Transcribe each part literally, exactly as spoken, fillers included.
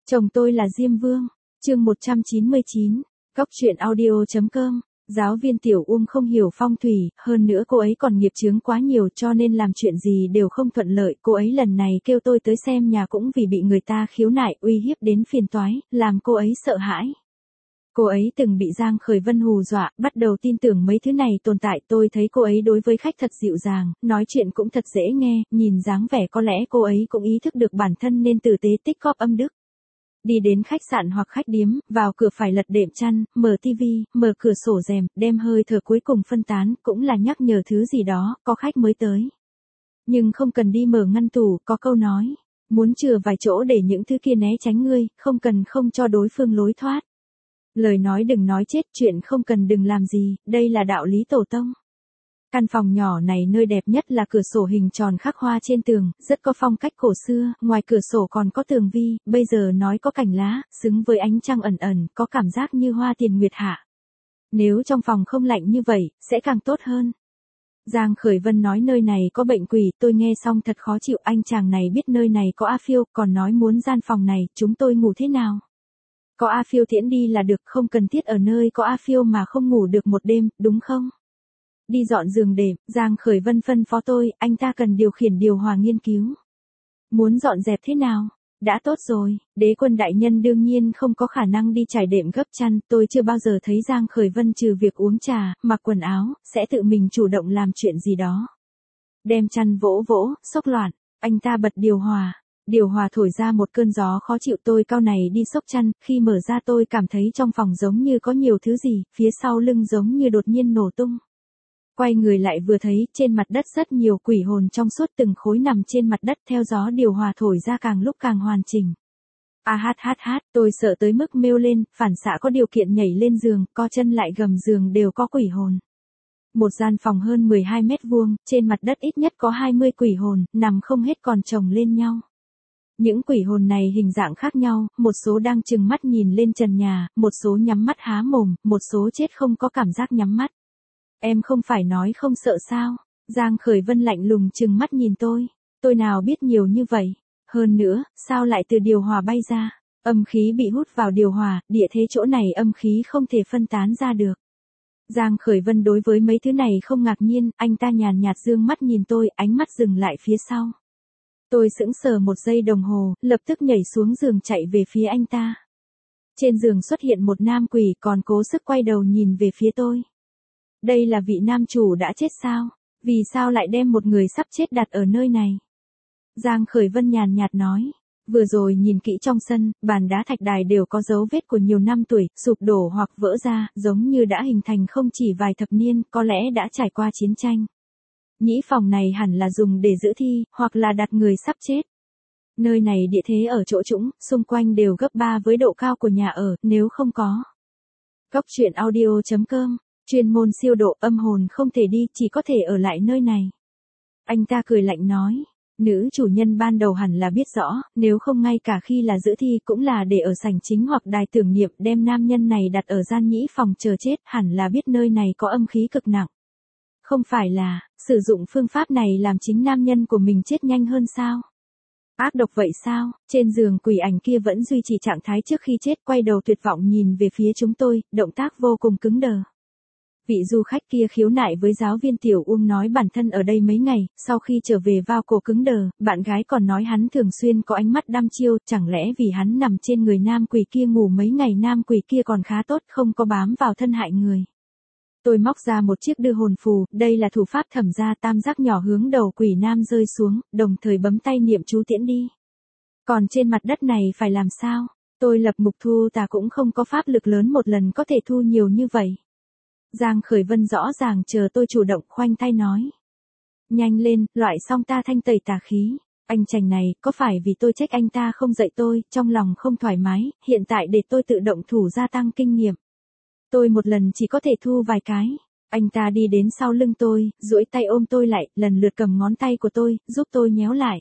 Chồng tôi là Diêm Vương. Chương một trăm chín mươi chín. Cóc truyện audio chấm com. Giáo viên Tiểu Uông không hiểu phong thủy, hơn nữa cô ấy còn nghiệp chướng quá nhiều cho nên làm chuyện gì đều không thuận lợi. Cô ấy lần này kêu tôi tới xem nhà cũng vì bị người ta khiếu nại uy hiếp đến phiền toái, làm cô ấy sợ hãi. Cô ấy từng bị Giang Khởi Vân hù dọa, bắt đầu tin tưởng mấy thứ này tồn tại. Tôi thấy cô ấy đối với khách thật dịu dàng, nói chuyện cũng thật dễ nghe, nhìn dáng vẻ có lẽ cô ấy cũng ý thức được bản thân nên tử tế tích góp âm đức. Đi đến khách sạn hoặc khách điếm, vào cửa phải lật đệm chăn, mở tivi, mở cửa sổ rèm, đem hơi thở cuối cùng phân tán, cũng là nhắc nhở thứ gì đó, có khách mới tới. Nhưng không cần đi mở ngăn tủ, có câu nói, muốn chừa vài chỗ để những thứ kia né tránh ngươi, không cần không cho đối phương lối thoát. Lời nói đừng nói chết, chuyện không cần đừng làm gì, đây là đạo lý tổ tông. Căn phòng nhỏ này nơi đẹp nhất là cửa sổ hình tròn khắc hoa trên tường, rất có phong cách cổ xưa, ngoài cửa sổ còn có tường vi, bây giờ nói có cành lá, xứng với ánh trăng ẩn ẩn, có cảm giác như hoa tiền nguyệt hạ. Nếu trong phòng không lạnh như vậy, sẽ càng tốt hơn. Giang Khởi Vân nói nơi này có bệnh quỷ, tôi nghe xong thật khó chịu, anh chàng này biết nơi này có A Phiêu, còn nói muốn gian phòng này, chúng tôi ngủ thế nào? Có A Phiêu tiễn đi là được, không cần thiết ở nơi có A Phiêu mà không ngủ được một đêm, đúng không? Đi dọn giường đệm, Giang Khởi Vân phân phó tôi, anh ta cần điều khiển điều hòa nghiên cứu. Muốn dọn dẹp thế nào? Đã tốt rồi, đế quân đại nhân đương nhiên không có khả năng đi trải đệm gấp chăn, tôi chưa bao giờ thấy Giang Khởi Vân trừ việc uống trà, mặc quần áo, sẽ tự mình chủ động làm chuyện gì đó. Đem chăn vỗ vỗ, xốc loạn, anh ta bật điều hòa. Điều hòa thổi ra một cơn gió khó chịu, tôi cau này đi xốc chăn, khi mở ra tôi cảm thấy trong phòng giống như có nhiều thứ gì, phía sau lưng giống như đột nhiên nổ tung. Quay người lại vừa thấy, trên mặt đất rất nhiều quỷ hồn trong suốt từng khối nằm trên mặt đất theo gió điều hòa thổi ra càng lúc càng hoàn chỉnh. A hát hát hát, tôi sợ tới mức mêu lên, phản xạ có điều kiện nhảy lên giường, co chân lại gầm giường đều có quỷ hồn. Một gian phòng hơn mười hai mét vuông, trên mặt đất ít nhất có hai mươi quỷ hồn, nằm không hết còn chồng lên nhau. Những quỷ hồn này hình dạng khác nhau, một số đang trừng mắt nhìn lên trần nhà, một số nhắm mắt há mồm, một số chết không có cảm giác nhắm mắt. Em không phải nói không sợ sao? Giang Khởi Vân lạnh lùng trừng mắt nhìn tôi. Tôi nào biết nhiều như vậy. Hơn nữa, sao lại từ điều hòa bay ra? Âm khí bị hút vào điều hòa, địa thế chỗ này âm khí không thể phân tán ra được. Giang Khởi Vân đối với mấy thứ này không ngạc nhiên, anh ta nhàn nhạt dương mắt nhìn tôi, ánh mắt dừng lại phía sau. Tôi sững sờ một giây đồng hồ, lập tức nhảy xuống giường chạy về phía anh ta. Trên giường xuất hiện một nam quỷ còn cố sức quay đầu nhìn về phía tôi. Đây là vị nam chủ đã chết sao? Vì sao lại đem một người sắp chết đặt ở nơi này? Giang Khởi Vân nhàn nhạt nói. Vừa rồi nhìn kỹ trong sân, bàn đá thạch đài đều có dấu vết của nhiều năm tuổi, sụp đổ hoặc vỡ ra, giống như đã hình thành không chỉ vài thập niên, có lẽ đã trải qua chiến tranh. Nhĩ phòng này hẳn là dùng để giữ thi, hoặc là đặt người sắp chết. Nơi này địa thế ở chỗ trũng, xung quanh đều gấp ba với độ cao của nhà ở, nếu không có. Cóc truyện audio chấm com, chuyên môn siêu độ âm hồn không thể đi, chỉ có thể ở lại nơi này. Anh ta cười lạnh nói, nữ chủ nhân ban đầu hẳn là biết rõ, nếu không ngay cả khi là giữ thi cũng là để ở sảnh chính hoặc đài tưởng niệm, đem nam nhân này đặt ở gian nhĩ phòng chờ chết, hẳn là biết nơi này có âm khí cực nặng. Không phải là, sử dụng phương pháp này làm chính nam nhân của mình chết nhanh hơn sao? Ác độc vậy sao? Trên giường quỷ ảnh kia vẫn duy trì trạng thái trước khi chết, quay đầu tuyệt vọng nhìn về phía chúng tôi, động tác vô cùng cứng đờ. Vị du khách kia khiếu nại với giáo viên Tiểu Uông nói bản thân ở đây mấy ngày, sau khi trở về vào cổ cứng đờ, bạn gái còn nói hắn thường xuyên có ánh mắt đăm chiêu, chẳng lẽ vì hắn nằm trên người nam quỷ kia ngủ mấy ngày nam quỷ kia còn khá tốt, không có bám vào thân hại người. Tôi móc ra một chiếc đưa hồn phù, đây là thủ pháp thẩm gia, tam giác nhỏ hướng đầu quỷ nam rơi xuống, đồng thời bấm tay niệm chú tiễn đi. Còn trên mặt đất này phải làm sao? Tôi lập mục thu tà cũng không có pháp lực lớn một lần có thể thu nhiều như vậy. Giang Khởi Vân rõ ràng chờ tôi chủ động, khoanh tay nói. Nhanh lên, loại xong ta thanh tẩy tà khí. Anh chàng này, có phải vì tôi trách anh ta không dạy tôi, trong lòng không thoải mái, hiện tại để tôi tự động thủ gia tăng kinh nghiệm. Tôi một lần chỉ có thể thu vài cái. Anh ta đi đến sau lưng tôi, duỗi tay ôm tôi lại, lần lượt cầm ngón tay của tôi, giúp tôi nhéo lại.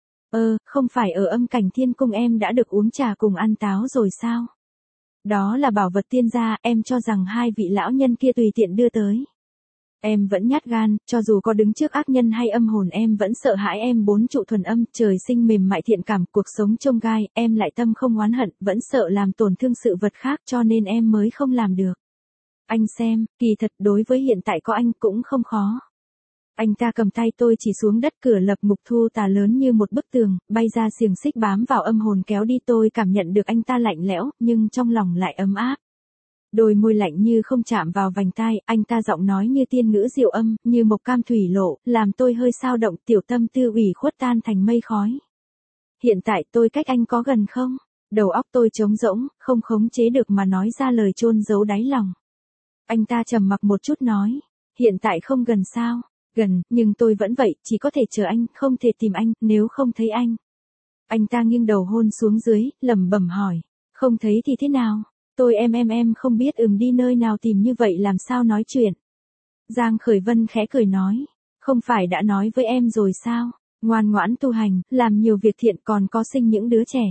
Ơ, không phải ở âm cảnh thiên cung em đã được uống trà cùng ăn táo rồi sao? Đó là bảo vật tiên gia, em cho rằng hai vị lão nhân kia tùy tiện đưa tới. Em vẫn nhát gan, cho dù có đứng trước ác nhân hay âm hồn em vẫn sợ hãi em bốn trụ thuần âm, trời sinh mềm mại thiện cảm, cuộc sống chông gai, em lại tâm không oán hận, vẫn sợ làm tổn thương sự vật khác cho nên em mới không làm được. Anh xem, kỳ thật đối với hiện tại có anh cũng không khó. Anh ta cầm tay tôi chỉ xuống đất, cửa lập mục thu tà lớn như một bức tường, bay ra xiềng xích bám vào âm hồn kéo đi, tôi cảm nhận được anh ta lạnh lẽo, nhưng trong lòng lại ấm áp. Đôi môi lạnh như không chạm vào vành tai, anh ta giọng nói như tiên ngữ diệu âm, như mộc cam thủy lộ, làm tôi hơi sao động, tiểu tâm tư ủy khuất tan thành mây khói. Hiện tại tôi cách anh có gần không? Đầu óc tôi trống rỗng, không khống chế được mà nói ra lời chôn giấu đáy lòng. Anh ta trầm mặc một chút nói, hiện tại không gần sao? Gần, nhưng tôi vẫn vậy, chỉ có thể chờ anh, không thể tìm anh, nếu không thấy anh. Anh ta nghiêng đầu hôn xuống dưới, lẩm bẩm hỏi, không thấy thì thế nào? Tôi em em em không biết ừm đi nơi nào tìm như vậy làm sao nói chuyện. Giang Khởi Vân khẽ cười nói, không phải đã nói với em rồi sao, ngoan ngoãn tu hành, làm nhiều việc thiện còn có sinh những đứa trẻ.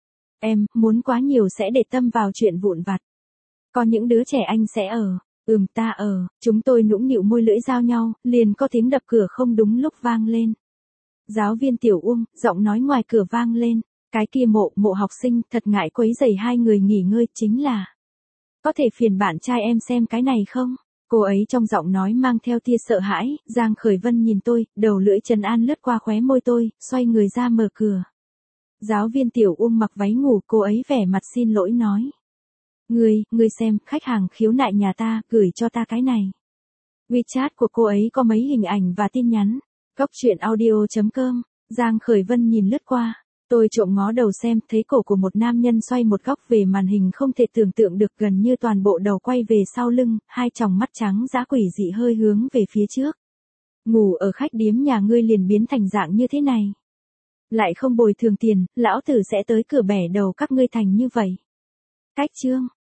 Em, muốn quá nhiều sẽ để tâm vào chuyện vụn vặt. Có những đứa trẻ anh sẽ ở, ừm ta ở, chúng tôi nũng nịu môi lưỡi giao nhau, liền có tiếng đập cửa không đúng lúc vang lên. Giáo viên Tiểu Uông, giọng nói ngoài cửa vang lên. Cái kia Mộ, Mộ học sinh, thật ngại quấy rầy hai người nghỉ ngơi, chính là. Có thể phiền bạn trai em xem cái này không? Cô ấy trong giọng nói mang theo tia sợ hãi, Giang Khởi Vân nhìn tôi, đầu lưỡi trấn an lướt qua khóe môi tôi, xoay người ra mở cửa. Giáo viên Tiểu Uông mặc váy ngủ, cô ấy vẻ mặt xin lỗi nói. Người, người xem, khách hàng khiếu nại nhà ta, gửi cho ta cái này. WeChat của cô ấy có mấy hình ảnh và tin nhắn. Góc truyện audio chấm com, Giang Khởi Vân nhìn lướt qua. Tôi trộm ngó đầu xem, thấy cổ của một nam nhân xoay một góc về màn hình không thể tưởng tượng được, gần như toàn bộ đầu quay về sau lưng, hai tròng mắt trắng dã quỷ dị hơi hướng về phía trước. Ngủ ở khách điếm nhà ngươi liền biến thành dạng như thế này. Lại không bồi thường tiền, lão tử sẽ tới cửa bẻ đầu các ngươi thành như vậy. Cách chương.